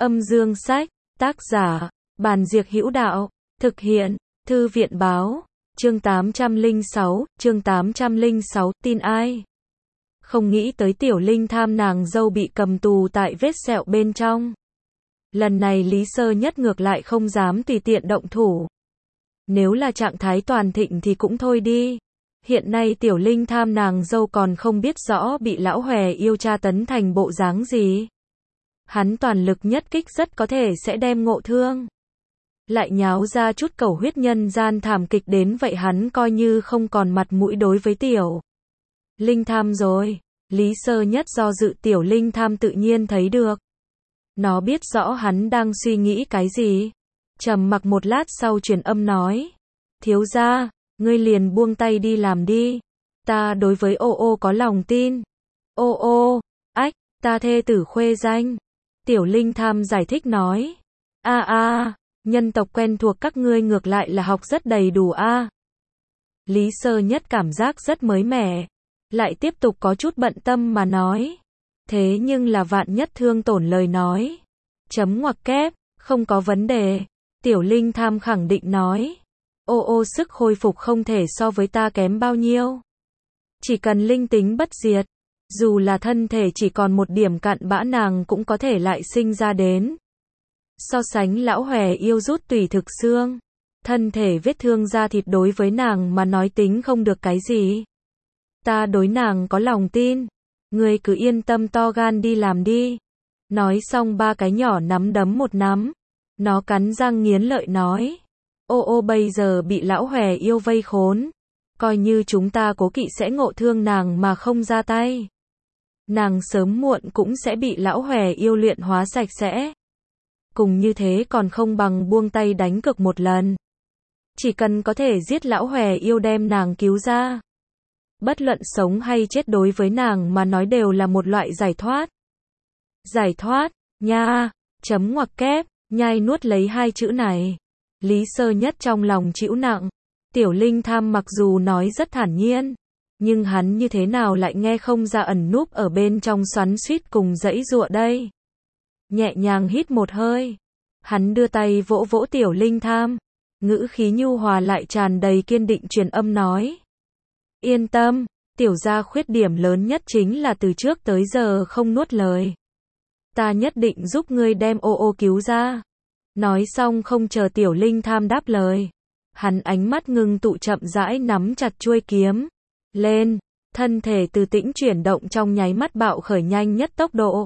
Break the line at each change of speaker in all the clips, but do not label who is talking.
Âm dương sách, tác giả, Bàn Diệc Hữu Đạo, thực hiện, Thư viện báo, chương 806, tin ai? Không nghĩ tới Tiểu Linh tham nàng dâu bị cầm tù tại vết sẹo bên trong. Lần này Lý Sơ Nhất ngược lại không dám tùy tiện động thủ. Nếu là trạng thái toàn thịnh thì cũng thôi đi. Hiện nay Tiểu Linh tham nàng dâu còn không biết rõ bị lão hòe yêu tra tấn thành bộ dáng gì. Hắn toàn lực nhất kích rất có thể sẽ đem ngộ thương. Lại nháo ra chút cầu huyết nhân gian thảm kịch đến vậy hắn coi như không còn mặt mũi đối với Tiểu Linh tham rồi. Lý Sơ Nhất do dự Tiểu Linh tham tự nhiên thấy được. Nó biết rõ hắn đang suy nghĩ cái gì. Trầm mặc một lát sau truyền âm nói. Thiếu gia, ngươi liền buông tay đi làm đi. Ta đối với ô ô có lòng tin. Ô ô, ách, ta thê tử khuê danh. Tiểu Linh tham giải thích nói. Nhân tộc quen thuộc các ngươi ngược lại là học rất đầy đủ a. Lý Sơ Nhất cảm giác rất mới mẻ. Lại tiếp tục có chút bận tâm mà nói. Thế nhưng là vạn nhất thương tổn lời nói. Chấm ngoặc kép, không có vấn đề. Tiểu Linh tham khẳng định nói. Ô ô sức hồi phục không thể so với ta kém bao nhiêu. Chỉ cần linh tính bất diệt. Dù là thân thể chỉ còn một điểm cặn bã nàng cũng có thể lại sinh ra đến. So sánh lão hòe yêu rút tùy thực xương. Thân thể vết thương da thịt đối với nàng mà nói tính không được cái gì. Ta đối nàng có lòng tin. Ngươi cứ yên tâm to gan đi làm đi. Nói xong ba cái nhỏ nắm đấm một nắm. Nó cắn răng nghiến lợi nói. Ô ô bây giờ bị lão hòe yêu vây khốn. Coi như chúng ta cố kỵ sẽ ngộ thương nàng mà không ra tay. Nàng sớm muộn cũng sẽ bị lão hòe yêu luyện hóa sạch sẽ. Cùng như thế còn không bằng buông tay đánh cược một lần. Chỉ cần có thể giết lão hòe yêu đem nàng cứu ra. Bất luận sống hay chết đối với nàng mà nói đều là một loại giải thoát. Giải thoát, nha, chấm ngoặc kép, nhai nuốt lấy hai chữ này. Lý Sơ Nhất trong lòng chịu nặng. Tiểu Linh tham mặc dù nói rất thản nhiên. Nhưng hắn như thế nào lại nghe không ra ẩn núp ở bên trong xoắn xuýt cùng giãy giụa đây. Nhẹ nhàng hít một hơi. Hắn đưa tay vỗ vỗ Tiểu Linh tham. Ngữ khí nhu hòa lại tràn đầy kiên định truyền âm nói. Yên tâm, tiểu gia khuyết điểm lớn nhất chính là từ trước tới giờ không nuốt lời. Ta nhất định giúp ngươi đem ô ô cứu ra. Nói xong không chờ Tiểu Linh tham đáp lời. Hắn ánh mắt ngưng tụ chậm rãi nắm chặt chuôi kiếm. Lên, thân thể từ tĩnh chuyển động trong nháy mắt bạo khởi nhanh nhất tốc độ.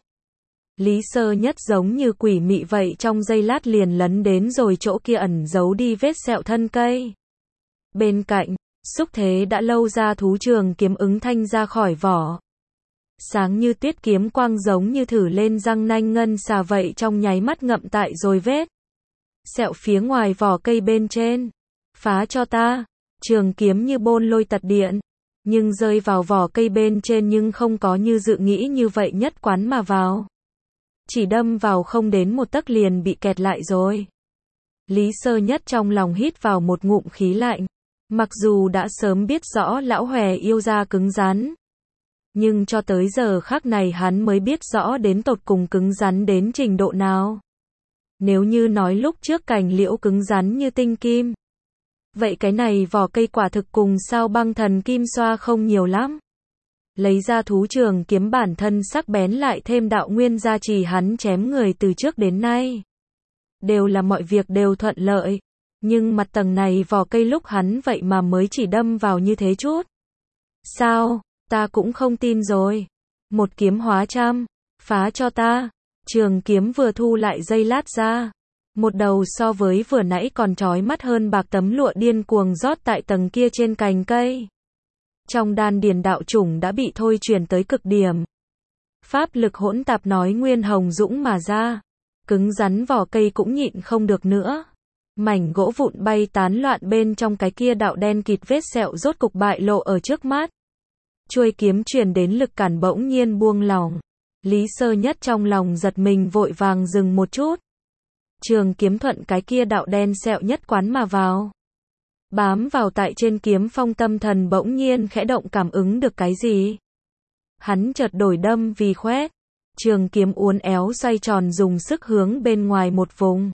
Lý Sơ Nhất giống như quỷ mị vậy trong giây lát liền lấn đến rồi chỗ kia ẩn giấu đi vết sẹo thân cây. Bên cạnh, xúc thế đã lâu ra thú trường kiếm ứng thanh ra khỏi vỏ. Sáng như tuyết kiếm quang giống như thử lên răng nanh ngân xà vậy trong nháy mắt ngậm tại rồi vết sẹo phía ngoài vỏ cây bên trên. Phá cho ta, trường kiếm như bôn lôi tật điện. Nhưng rơi vào vỏ cây bên trên nhưng không có như dự nghĩ như vậy nhất quán mà vào. Chỉ đâm vào không đến một tấc liền bị kẹt lại rồi. Lý Sơ Nhất trong lòng hít vào một ngụm khí lạnh. Mặc dù đã sớm biết rõ lão hòe yêu da cứng rắn. Nhưng cho tới giờ khắc này hắn mới biết rõ đến tột cùng cứng rắn đến trình độ nào. Nếu như nói lúc trước cành liễu cứng rắn như tinh kim. Vậy cái này vỏ cây quả thực cùng sao băng thần kim xoa không nhiều lắm. Lấy ra thú trường kiếm bản thân sắc bén lại thêm đạo nguyên gia trì hắn chém người từ trước đến nay. Đều là mọi việc đều thuận lợi. Nhưng mặt tầng này vỏ cây lúc hắn vậy mà mới chỉ đâm vào như thế chút. Sao, ta cũng không tin rồi. Một kiếm hóa trăm, phá cho ta. Trường kiếm vừa thu lại giây lát ra. Một đầu so với vừa nãy còn chói mắt hơn bạc tấm lụa điên cuồng rót tại tầng kia trên cành cây. Trong đan điền đạo chủng đã bị thôi chuyển tới cực điểm. Pháp lực hỗn tạp nói nguyên hồng dũng mà ra. Cứng rắn vỏ cây cũng nhịn không được nữa. Mảnh gỗ vụn bay tán loạn bên trong cái kia đạo đen kịt vết sẹo rốt cục bại lộ ở trước mắt. Chuôi kiếm truyền đến lực cản bỗng nhiên buông lỏng. Lý Sơ Nhất trong lòng giật mình vội vàng dừng một chút. Trường kiếm thuận cái kia đạo đen sẹo nhất quán mà vào. Bám vào tại trên kiếm phong tâm thần bỗng nhiên khẽ động cảm ứng được cái gì. Hắn chợt đổi đâm vì khoét. Trường kiếm uốn éo xoay tròn dùng sức hướng bên ngoài một vùng.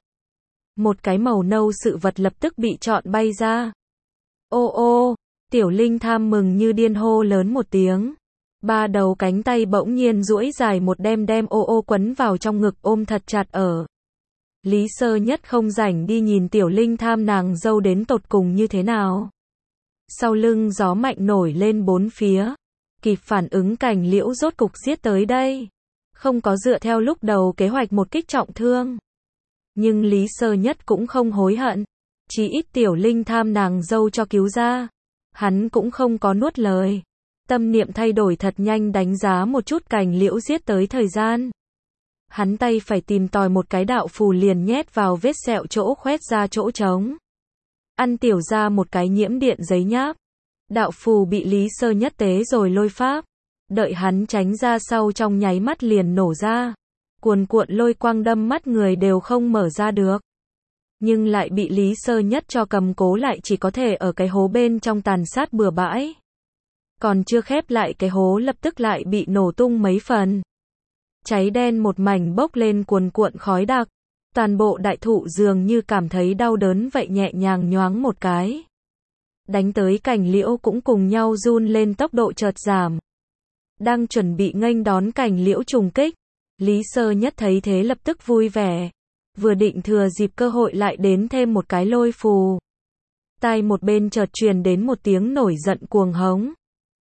Một cái màu nâu sự vật lập tức bị chọn bay ra. Ô ô, Tiểu Linh Tham mừng như điên hô lớn một tiếng. Ba đầu cánh tay bỗng nhiên duỗi dài một đem ô ô quấn vào trong ngực ôm thật chặt ở. Lý Sơ Nhất không rảnh đi nhìn Tiểu Linh Tham nàng dâu đến tột cùng như thế nào. Sau lưng gió mạnh nổi lên bốn phía. Kịp phản ứng Cảnh Liễu rốt cục giết tới đây. Không có dựa theo lúc đầu kế hoạch một kích trọng thương. Nhưng Lý Sơ Nhất cũng không hối hận. Chỉ ít Tiểu Linh Tham nàng dâu cho cứu ra. Hắn cũng không có nuốt lời. Tâm niệm thay đổi thật nhanh đánh giá một chút Cảnh Liễu giết tới thời gian. Hắn tay phải tìm tòi một cái đạo phù liền nhét vào vết sẹo chỗ khoét ra chỗ trống. Ăn tiểu ra một cái nhiễm điện giấy nháp. Đạo phù bị Lý Sơ Nhất tế rồi lôi pháp. Đợi hắn tránh ra sau trong nháy mắt liền nổ ra. Cuồn cuộn lôi quang đâm mắt người đều không mở ra được. Nhưng lại bị Lý Sơ Nhất cho cầm cố lại chỉ có thể ở cái hố bên trong tàn sát bừa bãi. Còn chưa khép lại cái hố lập tức lại bị nổ tung mấy phần. Cháy đen một mảnh bốc lên cuồn cuộn khói đặc. Toàn bộ đại thụ dường như cảm thấy đau đớn vậy nhẹ nhàng nhoáng một cái. Đánh tới Cảnh Liễu cũng cùng nhau run lên tốc độ chợt giảm. Đang chuẩn bị nghênh đón Cảnh Liễu trùng kích. Lý Sơ Nhất thấy thế lập tức vui vẻ. Vừa định thừa dịp cơ hội lại đến thêm một cái lôi phù. Tai một bên chợt truyền đến một tiếng nổi giận cuồng hống.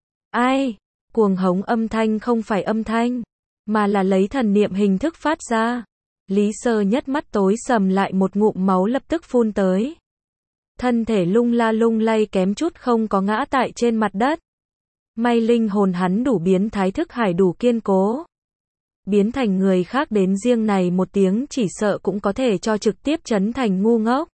Ai? Cuồng hống âm thanh không phải âm thanh, mà là lấy thần niệm hình thức phát ra. Lý Sơ Nhất mắt tối sầm lại một ngụm máu lập tức phun tới. Thân thể lung la lung lay kém chút không có ngã tại trên mặt đất. May linh hồn hắn đủ biến thái thức hải đủ kiên cố. Biến thành người khác đến riêng này một tiếng chỉ sợ cũng có thể cho trực tiếp chấn thành ngu ngốc.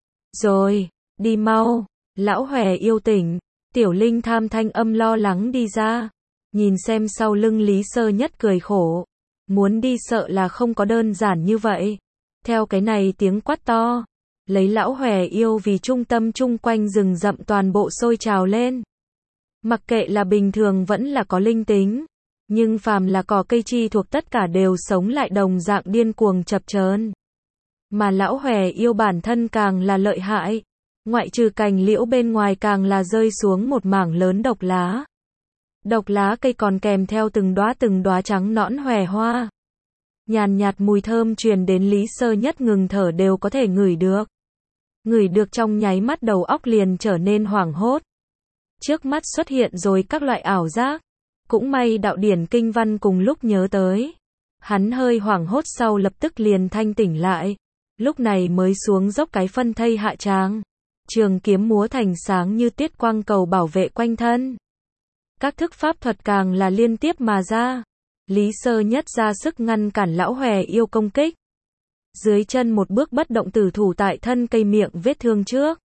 Rồi, đi mau, lão hòe yêu tỉnh. Tiểu Linh Tham thanh âm lo lắng đi ra. Nhìn xem sau lưng Lý Sơ Nhất cười khổ. Muốn đi sợ là không có đơn giản như vậy. Theo cái này tiếng quát to. Lấy lão hòe yêu vì trung tâm chung quanh rừng rậm toàn bộ sôi trào lên. Mặc kệ là bình thường vẫn là có linh tính. Nhưng phàm là cỏ cây chi thuộc tất cả đều sống lại đồng dạng điên cuồng chập chờn. Mà lão hòe yêu bản thân càng là lợi hại. Ngoại trừ Cành Liễu bên ngoài càng là rơi xuống một mảng lớn độc lá. Độc lá cây còn kèm theo từng đóa trắng nõn hòe hoa. Nhàn nhạt mùi thơm truyền đến Lý Sơ Nhất ngừng thở đều có thể ngửi được. Ngửi được trong nháy mắt đầu óc liền trở nên hoảng hốt. Trước mắt xuất hiện rồi các loại ảo giác. Cũng may đạo điển kinh văn cùng lúc nhớ tới. Hắn hơi hoảng hốt sau lập tức liền thanh tỉnh lại. Lúc này mới xuống dốc cái phân thây hạ tràng. Trường kiếm múa thành sáng như tiết quang cầu bảo vệ quanh thân. Các thức pháp thuật càng là liên tiếp mà ra. Lý Sơ Nhất ra sức ngăn cản lão hòe yêu công kích. Dưới chân một bước bất động tử thủ tại thân cây miệng vết thương trước.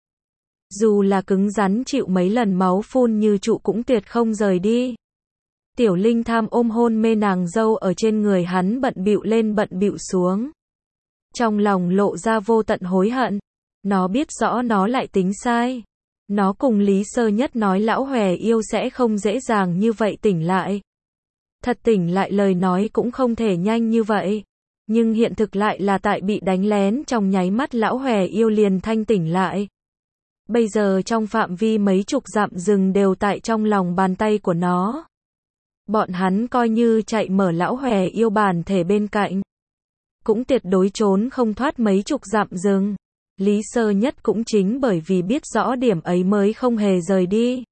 Dù là cứng rắn chịu mấy lần máu phun như trụ cũng tuyệt không rời đi. Tiểu Linh Tham ôm hôn mê nàng dâu ở trên người hắn bận bịu lên bận bịu xuống. Trong lòng lộ ra vô tận hối hận. Nó biết rõ nó lại tính sai. Nó cùng Lý Sơ Nhất nói lão hòe yêu sẽ không dễ dàng như vậy tỉnh lại. Thật tỉnh lại lời nói cũng không thể nhanh như vậy. Nhưng hiện thực lại là tại bị đánh lén trong nháy mắt lão hòe yêu liền thanh tỉnh lại. Bây giờ trong phạm vi mấy chục dặm rừng đều tại trong lòng bàn tay của nó. Bọn hắn coi như chạy mở lão hòe yêu bản thể bên cạnh. Cũng tuyệt đối trốn không thoát mấy chục dặm rừng. Lý Sơ Nhất cũng chính bởi vì biết rõ điểm ấy mới không hề rời đi.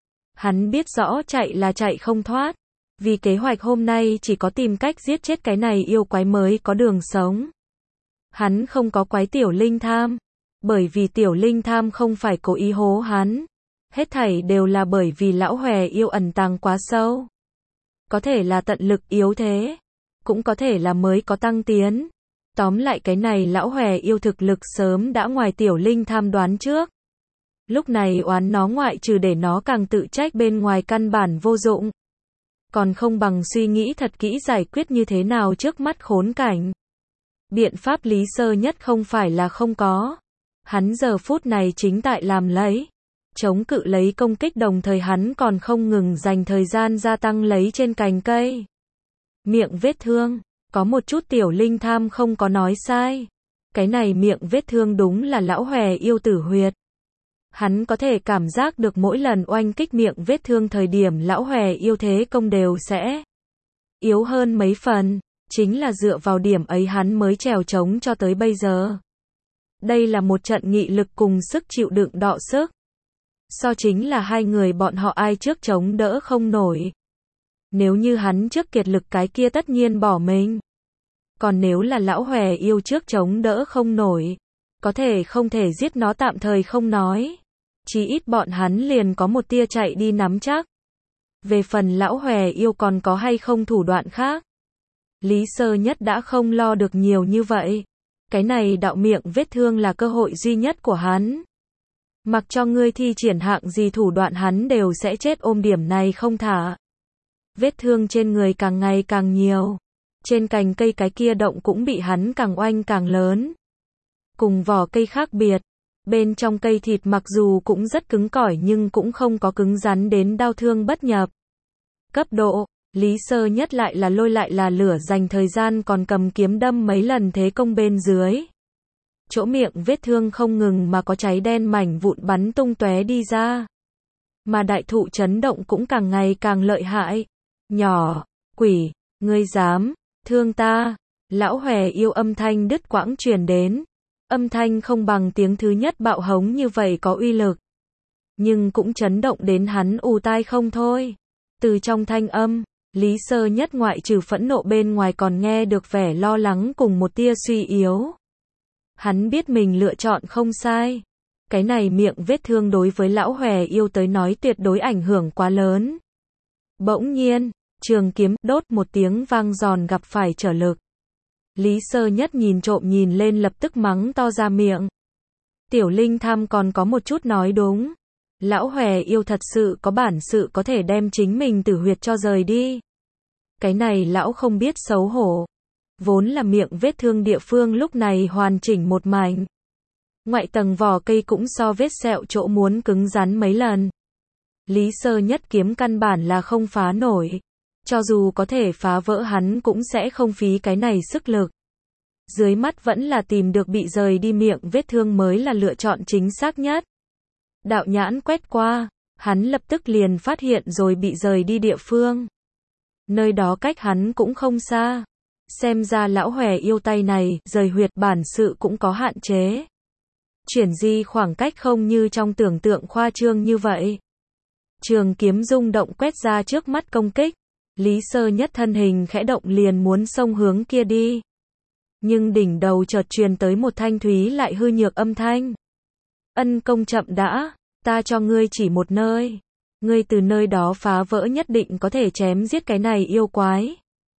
Hắn biết rõ chạy là chạy không thoát. Vì kế hoạch hôm nay chỉ có tìm cách giết chết cái này yêu quái mới có đường sống. Hắn không có quái Tiểu Linh Tham. Bởi vì Tiểu Linh Tham không phải cố ý hố hắn. Hết thảy đều là bởi vì lão hòe yêu ẩn tàng quá sâu. Có thể là tận lực yếu thế. Cũng có thể là mới có tăng tiến. Tóm lại cái này lão hòe yêu thực lực sớm đã ngoài Tiểu Linh Tham đoán trước. Lúc này oán nó ngoại trừ để nó càng tự trách bên ngoài căn bản vô dụng. Còn không bằng suy nghĩ thật kỹ giải quyết như thế nào trước mắt khốn cảnh. Biện pháp Lý Sơ Nhất không phải là không có. Hắn giờ phút này chính tại làm lấy. Chống cự lấy công kích đồng thời hắn còn không ngừng dành thời gian gia tăng lấy trên cành cây. Miệng vết thương. Có một chút Tiểu Linh Tham không có nói sai. Cái này miệng vết thương đúng là lão hòe yêu tử huyệt. Hắn có thể cảm giác được mỗi lần oanh kích miệng vết thương thời điểm lão hòe yêu thế công đều sẽ yếu hơn mấy phần. Chính là dựa vào điểm ấy hắn mới trèo trống cho tới bây giờ. Đây là một trận nghị lực cùng sức chịu đựng đọ sức. So chính là hai người bọn họ ai trước chống đỡ không nổi. Nếu như hắn trước kiệt lực cái kia tất nhiên bỏ mình. Còn nếu là lão hòe yêu trước chống đỡ không nổi, có thể không thể giết nó tạm thời không nói. Chí ít bọn hắn liền có một tia chạy đi nắm chắc. Về phần lão hòe yêu còn có hay không thủ đoạn khác. Lý Sơ Nhất đã không lo được nhiều như vậy. Cái này đạo miệng vết thương là cơ hội duy nhất của hắn. Mặc cho ngươi thi triển hạng gì thủ đoạn hắn đều sẽ chết ôm điểm này không thả. Vết thương trên người càng ngày càng nhiều. Trên cành cây cái kia động cũng bị hắn càng oanh càng lớn. Cùng vỏ cây khác biệt. Bên trong cây thịt mặc dù cũng rất cứng cỏi nhưng cũng không có cứng rắn đến đau thương bất nhập. Cấp độ, Lý Sơ Nhất lại là lôi lại là lửa dành thời gian còn cầm kiếm đâm mấy lần thế công bên dưới. Chỗ miệng vết thương không ngừng mà có cháy đen mảnh vụn bắn tung tóe đi ra. Mà đại thụ chấn động cũng càng ngày càng lợi hại. Nhỏ, quỷ, ngươi dám, thương ta. Lão hòe yêu âm thanh đứt quãng truyền đến. Âm thanh không bằng tiếng thứ nhất bạo hống như vậy có uy lực. Nhưng cũng chấn động đến hắn ù tai không thôi. Từ trong thanh âm, Lý Sơ Nhất ngoại trừ phẫn nộ bên ngoài còn nghe được vẻ lo lắng cùng một tia suy yếu. Hắn biết mình lựa chọn không sai. Cái này miệng vết thương đối với lão hòe yêu tới nói tuyệt đối ảnh hưởng quá lớn. Bỗng nhiên, trường kiếm đốt một tiếng vang giòn gặp phải trở lực. Lý Sơ Nhất nhìn trộm nhìn lên lập tức mắng to ra miệng. Tiểu Linh Tham còn có một chút nói đúng. Lão hòe yêu thật sự có bản sự có thể đem chính mình tử huyệt cho rời đi. Cái này lão không biết xấu hổ. Vốn là miệng vết thương địa phương lúc này hoàn chỉnh một mảnh. Ngoại tầng vỏ cây cũng so vết sẹo chỗ muốn cứng rắn mấy lần. Lý Sơ Nhất kiếm căn bản là không phá nổi. Cho dù có thể phá vỡ hắn cũng sẽ không phí cái này sức lực. Dưới mắt vẫn là tìm được bị rời đi miệng vết thương mới là lựa chọn chính xác nhất. Đạo nhãn quét qua, hắn lập tức liền phát hiện rồi bị rời đi địa phương. Nơi đó cách hắn cũng không xa. Xem ra lão hòe yêu tay này, rời huyệt bản sự cũng có hạn chế. Chuyển di khoảng cách không như trong tưởng tượng khoa trương như vậy. Trường kiếm rung động quét ra trước mắt công kích. Lý Sơ Nhất thân hình khẽ động liền muốn xông hướng kia đi. Nhưng đỉnh đầu chợt truyền tới một thanh thúy lại hư nhược âm thanh. Ân công chậm đã, ta cho ngươi chỉ một nơi. Ngươi từ nơi đó phá vỡ nhất định có thể chém giết cái này yêu quái.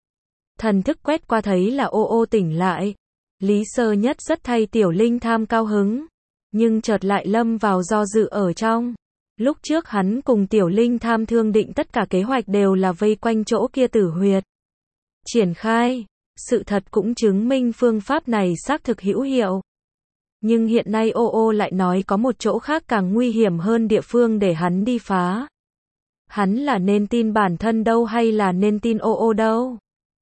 Thần thức quét qua thấy là ô ô tỉnh lại. Lý Sơ Nhất rất thay Tiểu Linh Tham cao hứng. Nhưng chợt lại lâm vào do dự ở trong. Lúc trước hắn cùng Tiểu Linh Tham thương định tất cả kế hoạch đều là vây quanh chỗ kia tử huyệt. Triển khai. Sự thật cũng chứng minh phương pháp này xác thực hữu hiệu. Nhưng hiện nay ô ô lại nói có một chỗ khác càng nguy hiểm hơn địa phương để hắn đi phá. Hắn là nên tin bản thân đâu hay là nên tin ô ô đâu?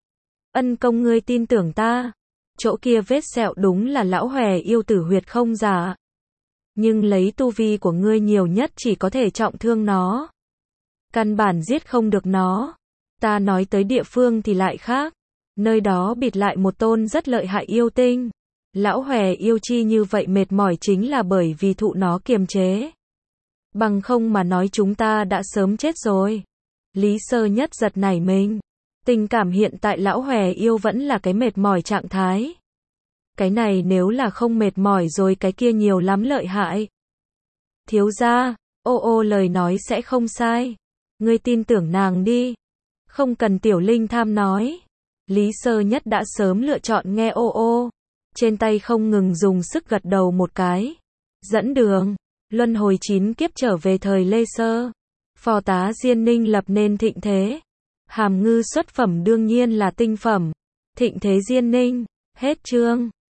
Ân công ngươi tin tưởng ta. Chỗ kia vết sẹo đúng là lão hòe yêu tử huyệt không giả. Nhưng lấy tu vi của ngươi nhiều nhất chỉ có thể trọng thương nó. Căn bản giết không được nó. Ta nói tới địa phương thì lại khác. Nơi đó bịt lại một tôn rất lợi hại yêu tinh. Lão hòe yêu chi như vậy mệt mỏi chính là bởi vì thụ nó kiềm chế. Bằng không mà nói chúng ta đã sớm chết rồi. Lý Sơ Nhất giật nảy mình. Tình cảm hiện tại lão hòe yêu vẫn là cái mệt mỏi trạng thái. Cái này nếu là không mệt mỏi rồi cái kia nhiều lắm lợi hại. Thiếu gia, ô ô lời nói sẽ không sai. Ngươi tin tưởng nàng đi. Không cần Tiểu Linh Tham nói. Lý Sơ Nhất đã sớm lựa chọn nghe ô ô. Trên tay không ngừng dùng sức gật đầu một cái. Dẫn đường. Luân hồi 9 kiếp trở về thời Lê Sơ. Phò tá Diên Ninh lập nên thịnh thế. Hàm ngư xuất phẩm đương nhiên là tinh phẩm. Thịnh thế Diên Ninh. Hết chương.